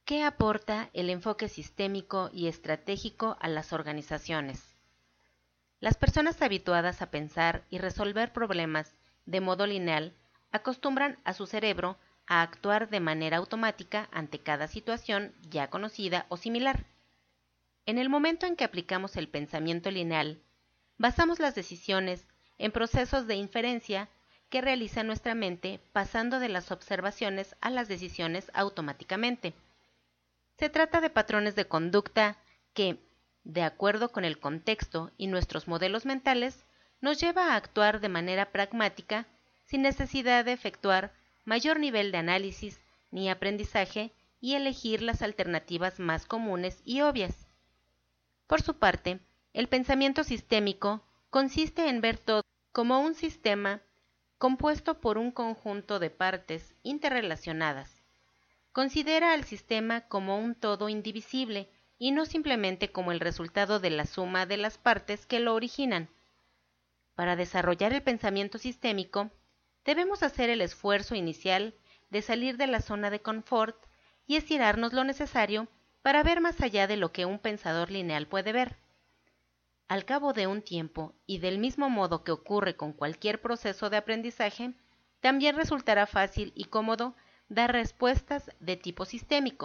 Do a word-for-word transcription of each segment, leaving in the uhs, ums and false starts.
¿Qué aporta el enfoque sistémico y estratégico a las organizaciones? Las personas habituadas a pensar y resolver problemas de modo lineal acostumbran a su cerebro a actuar de manera automática ante cada situación ya conocida o similar. En el momento en que aplicamos el pensamiento lineal, basamos las decisiones en procesos de inferencia que realiza nuestra mente pasando de las observaciones a las decisiones automáticamente. Se trata de patrones de conducta que, de acuerdo con el contexto y nuestros modelos mentales, nos lleva a actuar de manera pragmática sin necesidad de efectuar mayor nivel de análisis ni aprendizaje y elegir las alternativas más comunes y obvias. Por su parte, el pensamiento sistémico consiste en ver todo como un sistema compuesto por un conjunto de partes interrelacionadas. Considera al sistema como un todo indivisible y no simplemente como el resultado de la suma de las partes que lo originan. Para desarrollar el pensamiento sistémico, debemos hacer el esfuerzo inicial de salir de la zona de confort y estirarnos lo necesario para ver más allá de lo que un pensador lineal puede ver. Al cabo de un tiempo, y del mismo modo que ocurre con cualquier proceso de aprendizaje, también resultará fácil y cómodo dar respuestas de tipo sistémico.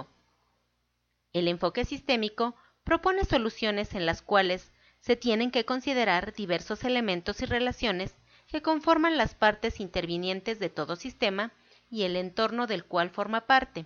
El enfoque sistémico propone soluciones en las cuales se tienen que considerar diversos elementos y relaciones que conforman las partes intervinientes de todo sistema y el entorno del cual forma parte.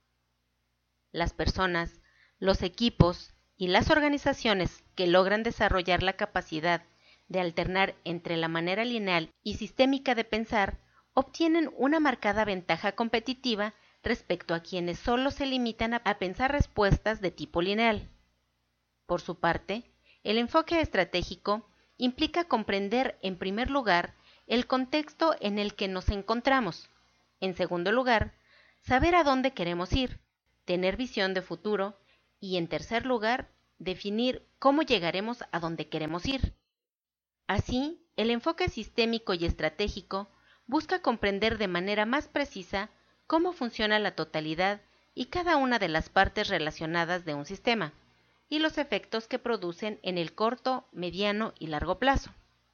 Las personas, los equipos y las organizaciones que logran desarrollar la capacidad de alternar entre la manera lineal y sistémica de pensar obtienen una marcada ventaja competitiva respecto a quienes solo se limitan a pensar respuestas de tipo lineal. Por su parte, el enfoque estratégico implica comprender, en primer lugar, el contexto en el que nos encontramos. En segundo lugar, saber a dónde queremos ir, tener visión de futuro y, en tercer lugar, definir cómo llegaremos a donde queremos ir. Así, el enfoque sistémico y estratégico busca comprender de manera más precisa cómo funciona la totalidad y cada una de las partes relacionadas de un sistema, y los efectos que producen en el corto, mediano y largo plazo.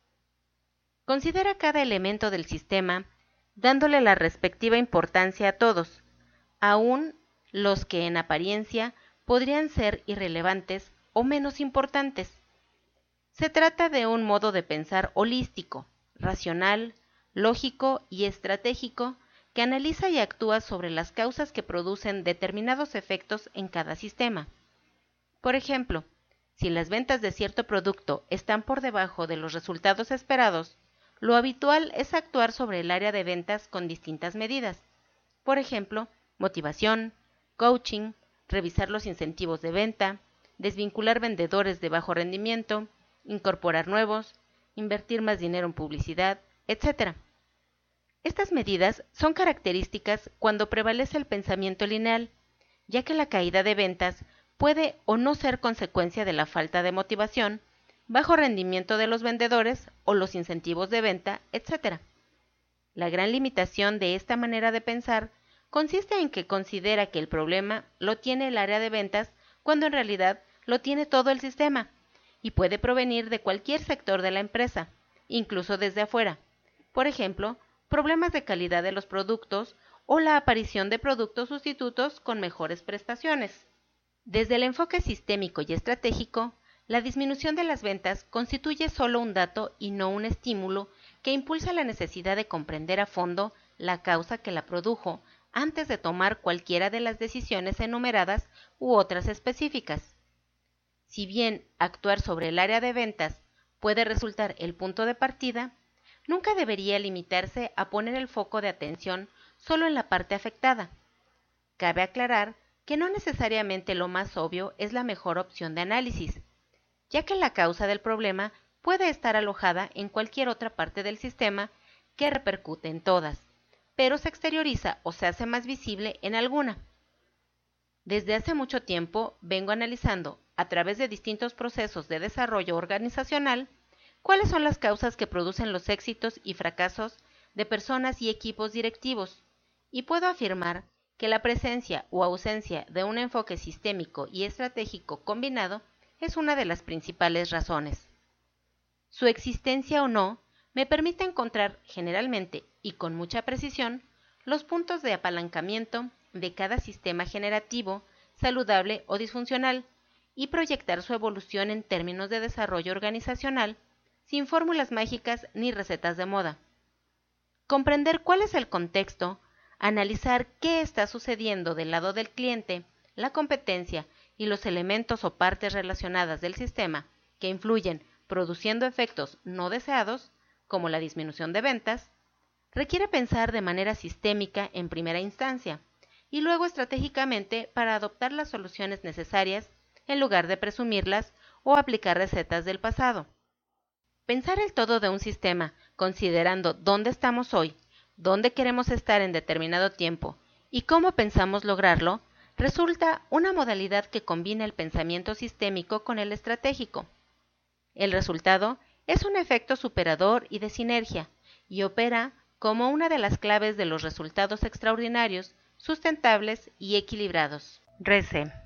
Considera cada elemento del sistema, dándole la respectiva importancia a todos, aun los que en apariencia podrían ser irrelevantes o menos importantes. Se trata de un modo de pensar holístico, racional, lógico y estratégico que analiza y actúa sobre las causas que producen determinados efectos en cada sistema. Por ejemplo, si las ventas de cierto producto están por debajo de los resultados esperados, lo habitual es actuar sobre el área de ventas con distintas medidas. Por ejemplo, motivación, coaching, revisar los incentivos de venta, desvincular vendedores de bajo rendimiento, incorporar nuevos, invertir más dinero en publicidad, etcétera. Estas medidas son características cuando prevalece el pensamiento lineal, ya que la caída de ventas puede o no ser consecuencia de la falta de motivación, bajo rendimiento de los vendedores o los incentivos de venta, etcétera. La gran limitación de esta manera de pensar consiste en que considera que el problema lo tiene el área de ventas cuando en realidad lo tiene todo el sistema y puede provenir de cualquier sector de la empresa, incluso desde afuera. Por ejemplo, problemas de calidad de los productos o la aparición de productos sustitutos con mejores prestaciones. Desde el enfoque sistémico y estratégico, la disminución de las ventas constituye solo un dato y no un estímulo que impulsa la necesidad de comprender a fondo la causa que la produjo antes de tomar cualquiera de las decisiones enumeradas u otras específicas. Si bien actuar sobre el área de ventas puede resultar el punto de partida, nunca debería limitarse a poner el foco de atención solo en la parte afectada. Cabe aclarar que no necesariamente lo más obvio es la mejor opción de análisis, ya que la causa del problema puede estar alojada en cualquier otra parte del sistema que repercute en todas, pero se exterioriza o se hace más visible en alguna. Desde hace mucho tiempo vengo analizando, a través de distintos procesos de desarrollo organizacional, cuáles son las causas que producen los éxitos y fracasos de personas y equipos directivos, y puedo afirmar que la presencia o ausencia de un enfoque sistémico y estratégico combinado es una de las principales razones. Su existencia o no me permite encontrar generalmente y con mucha precisión los puntos de apalancamiento de cada sistema generativo, saludable o disfuncional, y proyectar su evolución en términos de desarrollo organizacional, sin fórmulas mágicas ni recetas de moda. Comprender cuál es el contexto, analizar qué está sucediendo del lado del cliente, la competencia y los elementos o partes relacionadas del sistema que influyen produciendo efectos no deseados, como la disminución de ventas, requiere pensar de manera sistémica en primera instancia y luego estratégicamente para adoptar las soluciones necesarias en lugar de presumirlas o aplicar recetas del pasado. Pensar el todo de un sistema, considerando dónde estamos hoy, dónde queremos estar en determinado tiempo y cómo pensamos lograrlo, resulta una modalidad que combina el pensamiento sistémico con el estratégico. El resultado es un efecto superador y de sinergia, y opera como una de las claves de los resultados extraordinarios, sustentables y equilibrados. RECE.